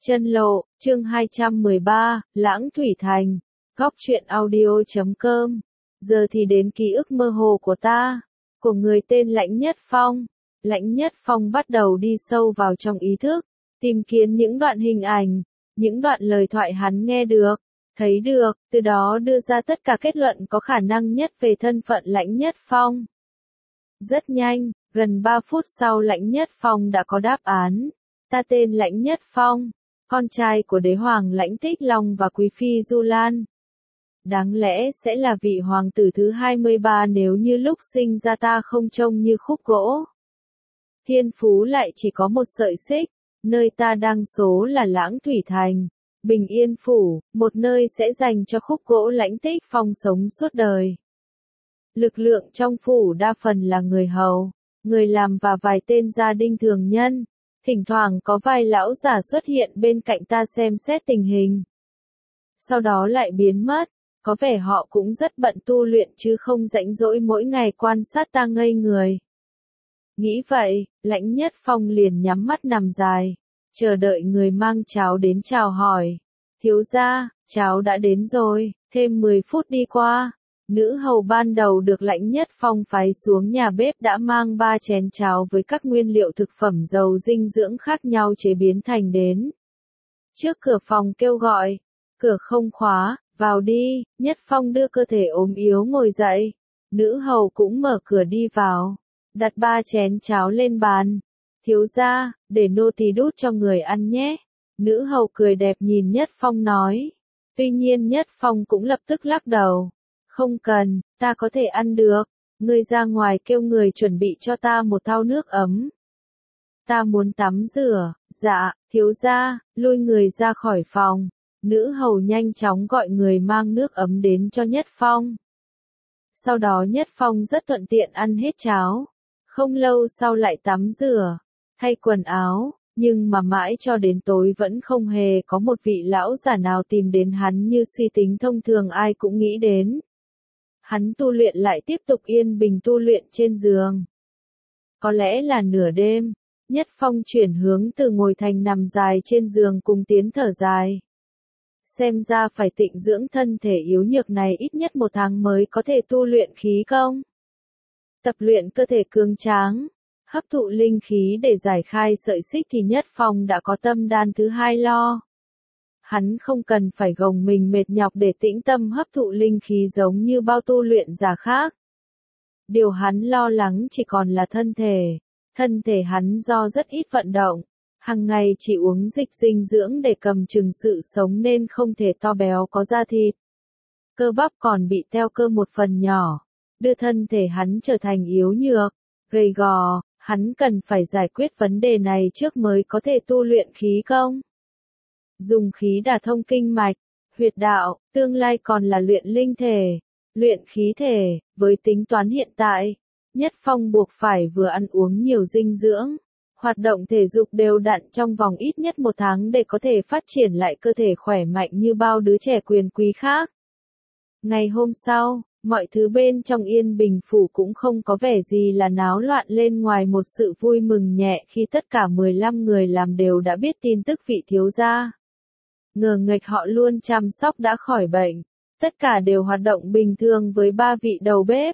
Chân lộ, chương 213, Lãng Thủy Thành, Góc truyện audio.com. Giờ thì đến ký ức mơ hồ của ta, của người tên Lãnh Nhất Phong. Lãnh Nhất Phong bắt đầu đi sâu vào trong ý thức, tìm kiếm những đoạn hình ảnh, những đoạn lời thoại hắn nghe được, thấy được, từ đó đưa ra tất cả kết luận có khả năng nhất về thân phận Lãnh Nhất Phong. Rất nhanh, gần 3 phút sau Lãnh Nhất Phong đã có đáp án. Ta tên Lãnh Nhất Phong, con trai của đế hoàng Lãnh Tích Long và quý phi Du Lan. Đáng lẽ sẽ là vị hoàng tử thứ 23 nếu như lúc sinh ra ta không trông như khúc gỗ. Thiên phú lại chỉ có một sợi xích, nơi ta đang số là Lãng Thủy Thành, Bình Yên Phủ, một nơi sẽ dành cho khúc gỗ Lãnh Tích Phong sống suốt đời. Lực lượng trong phủ đa phần là người hầu, người làm và vài tên gia đình thường nhân. Thỉnh thoảng có vài lão giả xuất hiện bên cạnh ta xem xét tình hình. Sau đó lại biến mất, có vẻ họ cũng rất bận tu luyện chứ không rảnh rỗi mỗi ngày quan sát ta ngây người. Nghĩ vậy, Lãnh Nhất Phong liền nhắm mắt nằm dài, chờ đợi người mang cháo đến chào hỏi. Thiếu gia, cháo đã đến rồi, thêm 10 phút đi qua. Nữ hầu ban đầu được Lãnh Nhất Phong phái xuống nhà bếp đã mang 3 chén cháo với các nguyên liệu thực phẩm giàu dinh dưỡng khác nhau chế biến thành đến. Trước cửa phòng kêu gọi, cửa không khóa, vào đi. Nhất Phong đưa cơ thể ốm yếu ngồi dậy. Nữ hầu cũng mở cửa đi vào, đặt 3 chén cháo lên bàn. Thiếu gia, để nô tỳ đút cho người ăn nhé. Nữ hầu cười đẹp nhìn Nhất Phong nói. Tuy nhiên Nhất Phong cũng lập tức lắc đầu. Không cần, ta có thể ăn được. Ngươi ra ngoài kêu người chuẩn bị cho ta một thau nước ấm. Ta muốn tắm rửa. Dạ, thiếu gia. Lôi người ra khỏi phòng. Nữ hầu nhanh chóng gọi người mang nước ấm đến cho Nhất Phong. Sau đó Nhất Phong rất thuận tiện ăn hết cháo. Không lâu sau lại tắm rửa, thay quần áo, nhưng mà mãi cho đến tối vẫn không hề có một vị lão giả nào tìm đến hắn như suy tính thông thường ai cũng nghĩ đến. Hắn tu luyện lại tiếp tục yên bình tu luyện trên giường. Có lẽ là nửa đêm, Nhất Phong chuyển hướng từ ngồi thành nằm dài trên giường cùng tiến thở dài. Xem ra phải tịnh dưỡng thân thể yếu nhược này ít nhất 1 tháng mới có thể tu luyện khí công. Tập luyện cơ thể cường tráng, hấp thụ linh khí để giải khai sợi xích thì Nhất Phong đã có tâm đan thứ 2 lo. Hắn không cần phải gồng mình mệt nhọc để tĩnh tâm hấp thụ linh khí giống như bao tu luyện giả khác. Điều hắn lo lắng chỉ còn là thân thể. Thân thể hắn do rất ít vận động, hàng ngày chỉ uống dịch dinh dưỡng để cầm chừng sự sống nên không thể to béo có da thịt. Cơ bắp còn bị teo cơ một phần nhỏ, đưa thân thể hắn trở thành yếu nhược, gầy gò. Hắn cần phải giải quyết vấn đề này trước mới có thể tu luyện khí công. Dùng khí đả thông kinh mạch, huyệt đạo, tương lai còn là luyện linh thể, luyện khí thể. Với tính toán hiện tại, Nhất Phong buộc phải vừa ăn uống nhiều dinh dưỡng, hoạt động thể dục đều đặn trong vòng ít nhất 1 tháng để có thể phát triển lại cơ thể khỏe mạnh như bao đứa trẻ quyền quý khác. Ngày hôm sau, mọi thứ bên trong Yên Bình Phủ cũng không có vẻ gì là náo loạn lên ngoài một sự vui mừng nhẹ khi tất cả 15 người làm đều đã biết tin tức vị thiếu gia. Ngờ nghệch họ luôn chăm sóc đã khỏi bệnh, tất cả đều hoạt động bình thường với 3 vị đầu bếp.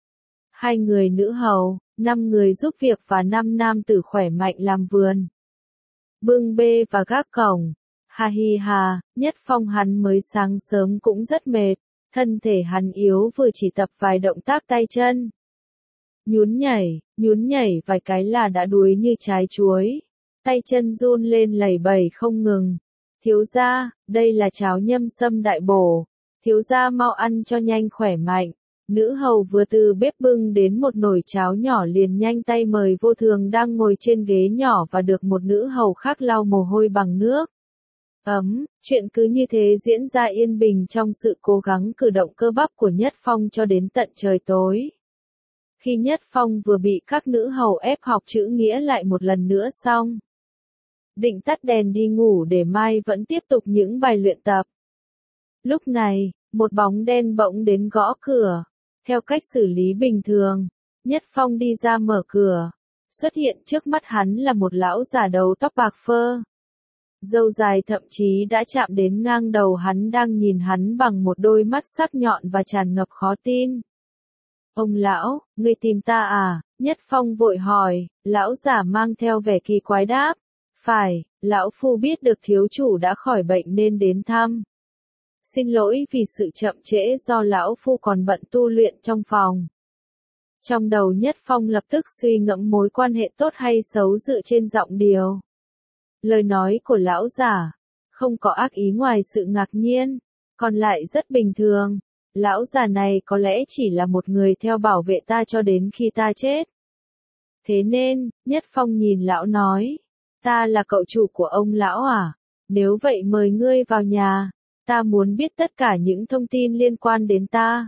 2 người nữ hầu, 5 người giúp việc và 5 nam tử khỏe mạnh làm vườn. Bưng bê và gác cổng. Ha hi ha, Nhất Phong hắn mới sáng sớm cũng rất mệt. Thân thể hắn yếu vừa chỉ tập vài động tác tay chân. Nhún nhảy vài cái là đã đuối như trái chuối. Tay chân run lên lẩy bẩy không ngừng. Thiếu gia, đây là cháo nhâm sâm đại bổ. Thiếu gia mau ăn cho nhanh khỏe mạnh. Nữ hầu vừa từ bếp bưng đến một nồi cháo nhỏ liền nhanh tay mời Vô Thường đang ngồi trên ghế nhỏ và được một nữ hầu khác lau mồ hôi bằng nước ấm. Chuyện cứ như thế diễn ra yên bình trong sự cố gắng cử động cơ bắp của Nhất Phong cho đến tận trời tối. Khi Nhất Phong vừa bị các nữ hầu ép học chữ nghĩa lại một lần nữa xong, định tắt đèn đi ngủ để mai vẫn tiếp tục những bài luyện tập. Lúc này, một bóng đen bỗng đến gõ cửa. Theo cách xử lý bình thường, Nhất Phong đi ra mở cửa. Xuất hiện trước mắt hắn là một lão già đầu tóc bạc phơ. Râu dài thậm chí đã chạm đến ngang đầu hắn, đang nhìn hắn bằng một đôi mắt sắc nhọn và tràn ngập khó tin. Ông lão, ngươi tìm ta à? Nhất Phong vội hỏi. Lão giả mang theo vẻ kỳ quái đáp. Phải, lão phu biết được thiếu chủ đã khỏi bệnh nên đến thăm. Xin lỗi vì sự chậm trễ, do lão phu còn bận tu luyện trong phòng. Trong đầu Nhất Phong lập tức suy ngẫm mối quan hệ tốt hay xấu dựa trên giọng điệu. Lời nói của lão giả không có ác ý ngoài sự ngạc nhiên, còn lại rất bình thường. Lão già này có lẽ chỉ là một người theo bảo vệ ta cho đến khi ta chết. Thế nên, Nhất Phong nhìn lão nói, ta là cậu chủ của ông lão à? Nếu vậy mời ngươi vào nhà, ta muốn biết tất cả những thông tin liên quan đến ta.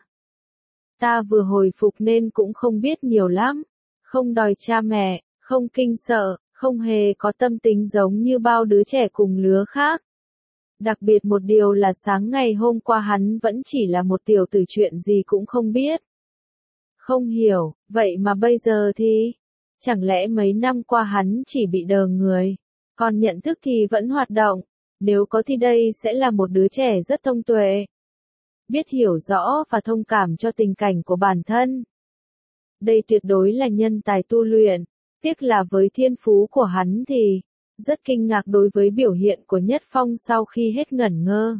Ta vừa hồi phục nên cũng không biết nhiều lắm, không đòi cha mẹ, không kinh sợ, không hề có tâm tính giống như bao đứa trẻ cùng lứa khác. Đặc biệt một điều là sáng ngày hôm qua hắn vẫn chỉ là một tiểu tử, chuyện gì cũng không biết. Không hiểu, vậy mà bây giờ thì, chẳng lẽ mấy năm qua hắn chỉ bị đờ người, còn nhận thức thì vẫn hoạt động, nếu có thì đây sẽ là một đứa trẻ rất thông tuệ, biết hiểu rõ và thông cảm cho tình cảnh của bản thân. Đây tuyệt đối là nhân tài tu luyện, tiếc là với thiên phú của hắn thì, rất kinh ngạc đối với biểu hiện của Nhất Phong sau khi hết ngẩn ngơ.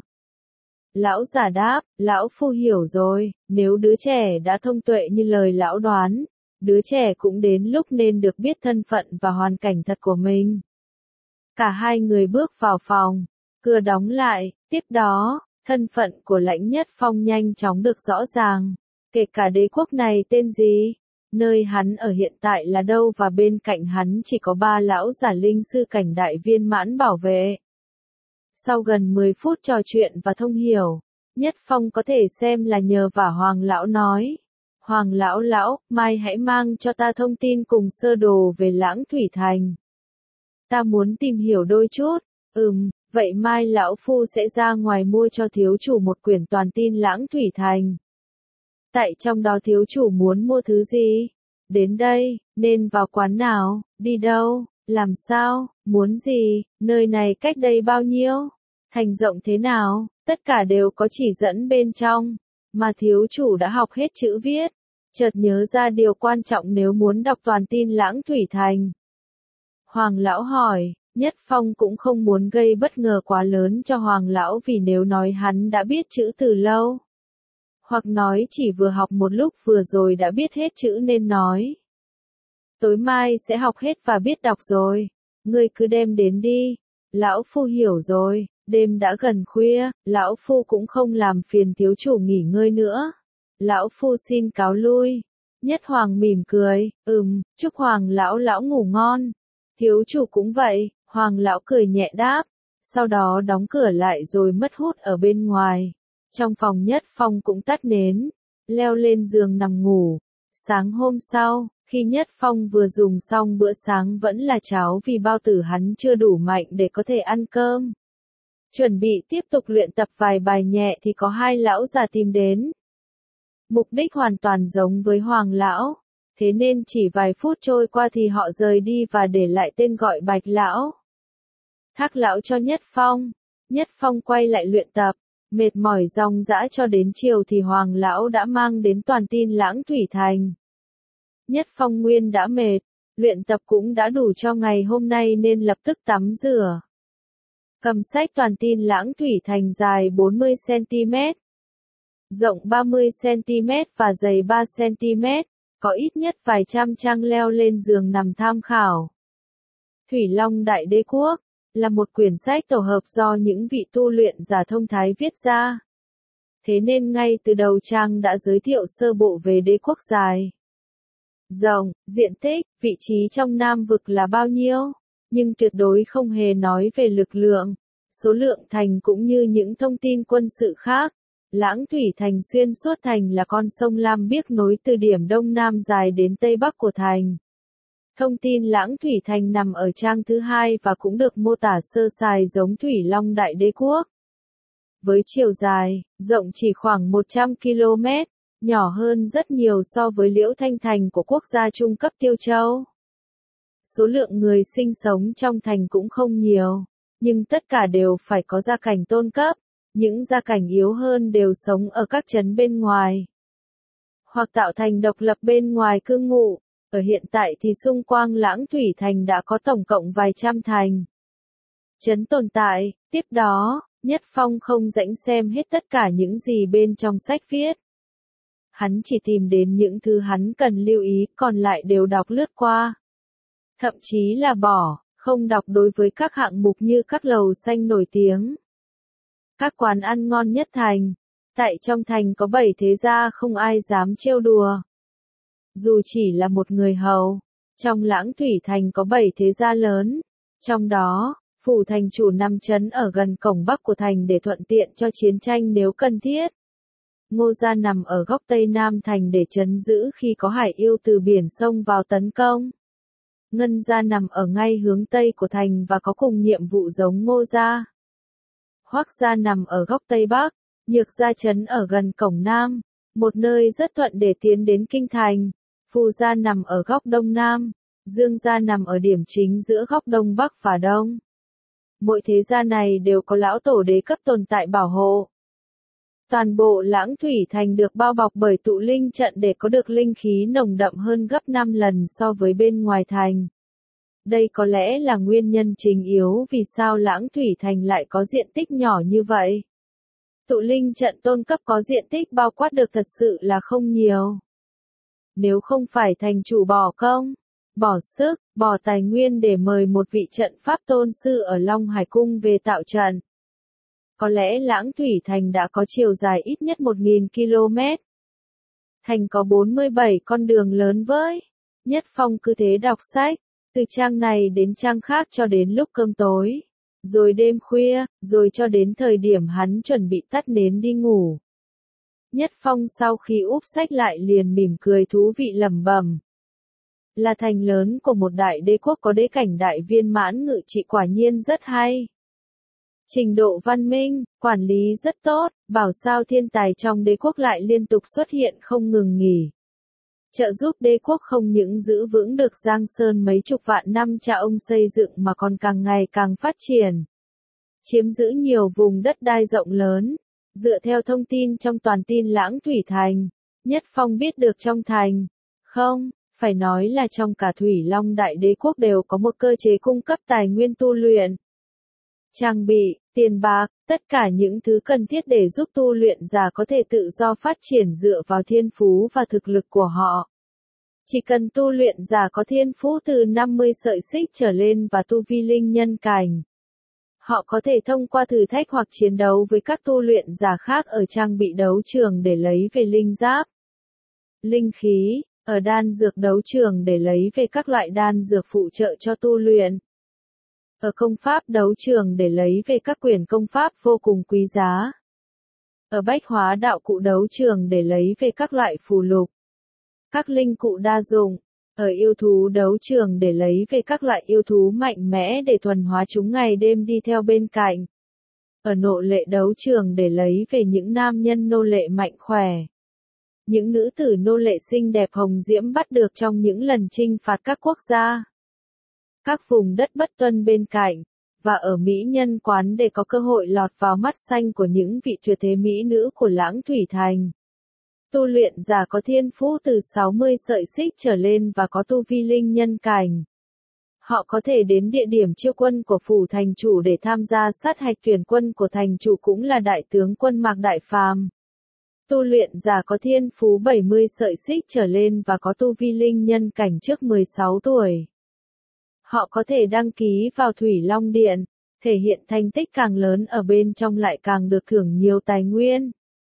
Lão giả đáp, lão phu hiểu rồi, nếu đứa trẻ đã thông tuệ như lời lão đoán, đứa trẻ cũng đến lúc nên được biết thân phận và hoàn cảnh thật của mình. Cả hai người bước vào phòng, cửa đóng lại, tiếp đó, thân phận của Lãnh Nhất Phong nhanh chóng được rõ ràng, kể cả đế quốc này tên gì, nơi hắn ở hiện tại là đâu, và bên cạnh hắn chỉ có 3 lão giả linh sư cảnh đại viên mãn bảo vệ. Sau gần 10 phút trò chuyện và thông hiểu, Nhất Phong có thể xem là nhờ vả Hoàng lão nói. Hoàng lão, mai hãy mang cho ta thông tin cùng sơ đồ về Lãng Thủy Thành. Ta muốn tìm hiểu đôi chút. Vậy mai lão phu sẽ ra ngoài mua cho thiếu chủ một quyển toàn tin Lãng Thủy Thành. Tại trong đó thiếu chủ muốn mua thứ gì? Đến đây, nên vào quán nào, đi đâu, làm sao, muốn gì, nơi này cách đây bao nhiêu, thành rộng thế nào, tất cả đều có chỉ dẫn bên trong, mà thiếu chủ đã học hết chữ viết. Chợt nhớ ra điều quan trọng nếu muốn đọc toàn tin Lãng Thủy Thành. Hoàng lão hỏi, Nhất Phong cũng không muốn gây bất ngờ quá lớn cho Hoàng lão, vì nếu nói hắn đã biết chữ từ lâu, hoặc nói chỉ vừa học một lúc vừa rồi đã biết hết chữ nên nói. Tối mai sẽ học hết và biết đọc rồi, ngươi cứ đem đến đi. Lão phu hiểu rồi, đêm đã gần khuya, lão phu cũng không làm phiền thiếu chủ nghỉ ngơi nữa. Lão phu xin cáo lui. Nhất Hoàng mỉm cười, chúc Hoàng lão ngủ ngon. Thiếu chủ cũng vậy, Hoàng lão cười nhẹ đáp, sau đó đóng cửa lại rồi mất hút ở bên ngoài. Trong phòng Nhất Phong cũng tắt nến, leo lên giường nằm ngủ. Sáng hôm sau, khi Nhất Phong vừa dùng xong bữa sáng vẫn là cháo, vì bao tử hắn chưa đủ mạnh để có thể ăn cơm. Chuẩn bị tiếp tục luyện tập vài bài nhẹ thì có 2 lão già tìm đến. Mục đích hoàn toàn giống với Hoàng lão, thế nên chỉ vài phút trôi qua thì họ rời đi và để lại tên gọi Bạch lão. Thác lão cho Nhất Phong. Nhất Phong quay lại luyện tập, mệt mỏi ròng rã cho đến chiều thì Hoàng lão đã mang đến toàn tin Lãng Thủy Thành. Nhất Phong nguyên đã mệt, luyện tập cũng đã đủ cho ngày hôm nay nên lập tức tắm rửa. Cầm sách toàn tin Lãng Thủy Thành dài 40cm, rộng 30cm và dày 3cm, có ít nhất vài trăm trang, leo lên giường nằm tham khảo. Thủy Long Đại Đế Quốc là một quyển sách tổ hợp do những vị tu luyện giả thông thái viết ra. Thế nên ngay từ đầu trang đã giới thiệu sơ bộ về đế quốc dài, rộng, diện tích, vị trí trong Nam vực là bao nhiêu, nhưng tuyệt đối không hề nói về lực lượng, số lượng thành cũng như những thông tin quân sự khác. Lãng Thủy Thành xuyên suốt thành là con sông Lam biếc nối từ điểm Đông Nam dài đến Tây Bắc của thành. Thông tin Lãng Thủy Thành nằm ở trang thứ 2 và cũng được mô tả sơ sài giống Thủy Long Đại Đế Quốc. Với chiều dài, rộng chỉ khoảng 100 km, nhỏ hơn rất nhiều so với Liễu Thanh Thành của quốc gia trung cấp Tiêu Châu. Số lượng người sinh sống trong thành cũng không nhiều, nhưng tất cả đều phải có gia cảnh tôn cấp, những gia cảnh yếu hơn đều sống ở các trấn bên ngoài, hoặc tạo thành độc lập bên ngoài cư ngụ. Ở hiện tại thì xung quanh Lãng Thủy Thành đã có tổng cộng vài trăm thành trấn tồn tại. Tiếp đó, Nhất Phong không rảnh xem hết tất cả những gì bên trong sách viết. Hắn chỉ tìm đến những thứ hắn cần lưu ý, còn lại đều đọc lướt qua. Thậm chí là bỏ, không đọc đối với các hạng mục như các lầu xanh nổi tiếng, các quán ăn ngon nhất thành. Tại trong thành có 7 thế gia không ai dám trêu đùa. Dù chỉ là một người hầu, trong Lãng Thủy Thành có 7 thế gia lớn, trong đó, phủ thành chủ nằm trấn ở gần cổng bắc của thành để thuận tiện cho chiến tranh nếu cần thiết. Ngô gia nằm ở góc tây nam thành để trấn giữ khi có hải yêu từ biển sông vào tấn công. Ngân gia nằm ở ngay hướng tây của thành và có cùng nhiệm vụ giống Ngô gia. Hoắc gia nằm ở góc tây bắc, Nhược gia trấn ở gần cổng nam, một nơi rất thuận để tiến đến kinh thành. Phù gia nằm ở góc đông nam, Dương gia nằm ở điểm chính giữa góc đông bắc và đông. Mỗi thế gia này đều có lão tổ đế cấp tồn tại bảo hộ. Toàn bộ Lãng Thủy Thành được bao bọc bởi tụ linh trận để có được linh khí nồng đậm hơn gấp 5 lần so với bên ngoài thành. Đây có lẽ là nguyên nhân chính yếu vì sao Lãng Thủy Thành lại có diện tích nhỏ như vậy. Tụ linh trận tôn cấp có diện tích bao quát được thật sự là không nhiều. Nếu không phải thành chủ bỏ công, bỏ sức, bỏ tài nguyên để mời một vị trận pháp tôn sư ở Long Hải Cung về tạo trận, có lẽ Lãng Thủy Thành đã có chiều dài ít nhất 1.000 km. Thành có 47 con đường lớn với. Nhất Phong cứ thế đọc sách, từ trang này đến trang khác cho đến lúc cơm tối, rồi đêm khuya, rồi cho đến thời điểm hắn chuẩn bị tắt nến đi ngủ. Nhất Phong sau khi úp sách lại liền mỉm cười thú vị lẩm bẩm. Là thành lớn của một đại đế quốc có đế cảnh đại viên mãn ngự trị quả nhiên rất hay. Trình độ văn minh, quản lý rất tốt, bảo sao thiên tài trong đế quốc lại liên tục xuất hiện không ngừng nghỉ. Trợ giúp đế quốc không những giữ vững được Giang Sơn mấy chục vạn năm cha ông xây dựng mà còn càng ngày càng phát triển. Chiếm giữ nhiều vùng đất đai rộng lớn. Dựa theo thông tin trong toàn tin Lãng Thủy Thành, Nhất Phong biết được trong thành, không, phải nói là trong cả Thủy Long Đại Đế Quốc đều có một cơ chế cung cấp tài nguyên tu luyện. Trang bị, tiền bạc, tất cả những thứ cần thiết để giúp tu luyện giả có thể tự do phát triển dựa vào thiên phú và thực lực của họ. Chỉ cần tu luyện giả có thiên phú từ 50 sợi xích trở lên và tu vi linh nhân cảnh, họ có thể thông qua thử thách hoặc chiến đấu với các tu luyện giả khác ở trang bị đấu trường để lấy về linh giáp, linh khí, ở đan dược đấu trường để lấy về các loại đan dược phụ trợ cho tu luyện, ở công pháp đấu trường để lấy về các quyển công pháp vô cùng quý giá, ở bách hóa đạo cụ đấu trường để lấy về các loại phù lục, các linh cụ đa dụng, ở yêu thú đấu trường để lấy về các loại yêu thú mạnh mẽ để thuần hóa chúng ngày đêm đi theo bên cạnh, ở nô lệ đấu trường để lấy về những nam nhân nô lệ mạnh khỏe, những nữ tử nô lệ xinh đẹp hồng diễm bắt được trong những lần chinh phạt các quốc gia, các vùng đất bất tuân bên cạnh, và ở mỹ nhân quán để có cơ hội lọt vào mắt xanh của những vị tuyệt thế mỹ nữ của Lãng Thủy Thành. Tu luyện giả có thiên phú từ 60 sợi xích trở lên và có tu vi linh nhân cảnh. Họ có thể đến địa điểm chiêu quân của phủ thành chủ để tham gia sát hạch tuyển quân của thành chủ cũng là đại tướng quân Mạc Đại Phàm. Tu luyện giả có thiên phú 70 sợi xích trở lên và có tu vi linh nhân cảnh trước 16 tuổi. Họ có thể đăng ký vào Thủy Long Điện, thể hiện thành tích càng lớn ở bên trong lại càng được thưởng nhiều tài nguyên.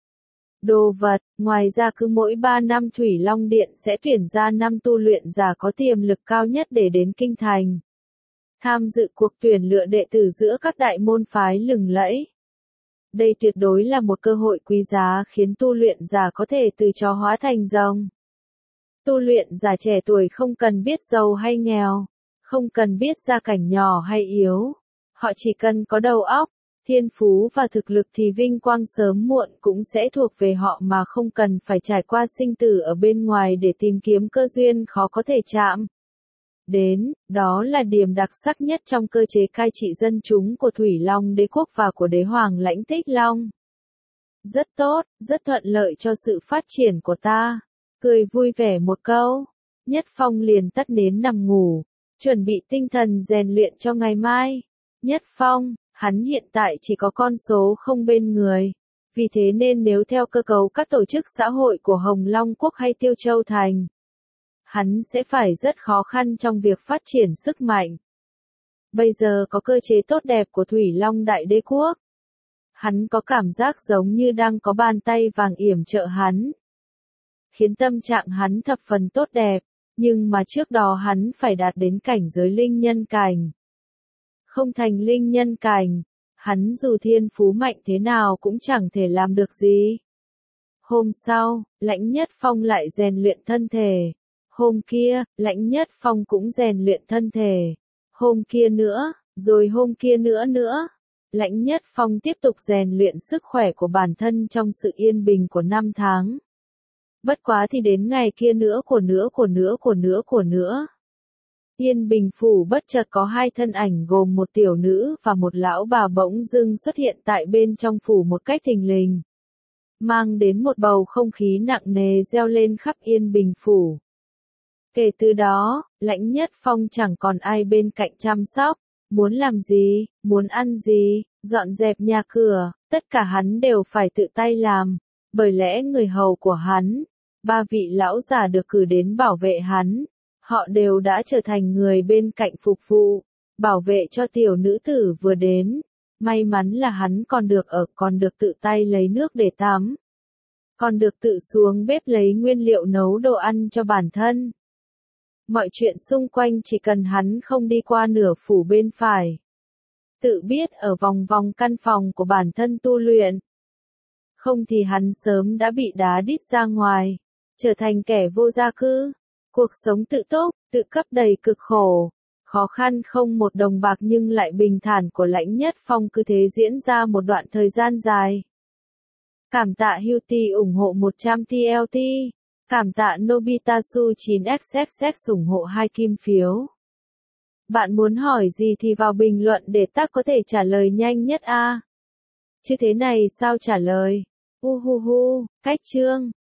Đồ vật, ngoài ra cứ mỗi 3 năm Thủy Long Điện sẽ tuyển ra 5 tu luyện giả có tiềm lực cao nhất để đến kinh thành. Tham dự cuộc tuyển lựa đệ tử giữa các đại môn phái lừng lẫy. Đây tuyệt đối là một cơ hội quý giá khiến tu luyện giả có thể từ chó hóa thành rồng. Tu luyện giả trẻ tuổi không cần biết giàu hay nghèo, không cần biết gia cảnh nhỏ hay yếu. Họ chỉ cần có đầu óc, thiên phú và thực lực thì vinh quang sớm muộn cũng sẽ thuộc về họ mà không cần phải trải qua sinh tử ở bên ngoài để tìm kiếm cơ duyên khó có thể chạm. đến, đó là điểm đặc sắc nhất trong cơ chế cai trị dân chúng của Thủy Long đế quốc và của đế hoàng Lãnh Tích Long. Rất tốt, rất thuận lợi cho sự phát triển của ta. Cười vui vẻ một câu, Nhất Phong liền tắt nến nằm ngủ, chuẩn bị tinh thần rèn luyện cho ngày mai. Nhất Phong, hắn hiện tại chỉ có con số không bên người. Vì thế nên nếu theo cơ cấu các tổ chức xã hội của Hồng Long Quốc hay Tiêu Châu Thành, hắn sẽ phải rất khó khăn trong việc phát triển sức mạnh. Bây giờ có cơ chế tốt đẹp của Thủy Long Đại Đế Quốc. Hắn có cảm giác giống như đang có bàn tay vàng yểm trợ hắn. Khiến tâm trạng hắn thập phần tốt đẹp, nhưng mà trước đó hắn phải đạt đến cảnh giới linh nhân cảnh. Không thành linh nhân cảnh, hắn dù thiên phú mạnh thế nào cũng chẳng thể làm được gì. Hôm sau, Lãnh Nhất Phong lại rèn luyện thân thể. Hôm kia, Lãnh Nhất Phong cũng rèn luyện thân thể. Hôm kia nữa, rồi hôm kia nữa. Lãnh Nhất Phong tiếp tục rèn luyện sức khỏe của bản thân trong sự yên bình của 5 tháng. Bất quá thì đến ngày kia nữa. Yên Bình Phủ bất chợt có hai thân ảnh gồm một tiểu nữ và một lão bà bỗng dưng xuất hiện tại bên trong phủ một cách thình lình. Mang đến một bầu không khí nặng nề reo lên khắp Yên Bình Phủ. Kể từ đó, Lãnh Nhất Phong chẳng còn ai bên cạnh chăm sóc, muốn làm gì, muốn ăn gì, dọn dẹp nhà cửa, tất cả hắn đều phải tự tay làm, bởi lẽ người hầu của hắn, 3 vị lão già được cử đến bảo vệ hắn, họ đều đã trở thành người bên cạnh phục vụ, bảo vệ cho tiểu nữ tử vừa đến. May mắn là hắn còn được tự tay lấy nước để tắm, còn được tự xuống bếp lấy nguyên liệu nấu đồ ăn cho bản thân. Mọi chuyện xung quanh chỉ cần hắn không đi qua nửa phủ bên phải. Tự biết ở vòng vòng căn phòng của bản thân tu luyện. Không thì hắn sớm đã bị đá đít ra ngoài, trở thành kẻ vô gia cư. Cuộc sống tự túc, tự cấp đầy cực khổ, khó khăn không một đồng bạc nhưng lại bình thản của Lãnh Nhất Phong cứ thế diễn ra một đoạn thời gian dài. Cảm tạ Houti ủng hộ 100 TLT. Cảm tạ Nobitasu 9XXX ủng hộ 2 kim phiếu. Bạn muốn hỏi gì thì vào bình luận để ta có thể trả lời nhanh nhất a. Chứ thế này sao trả lời? Cách chương.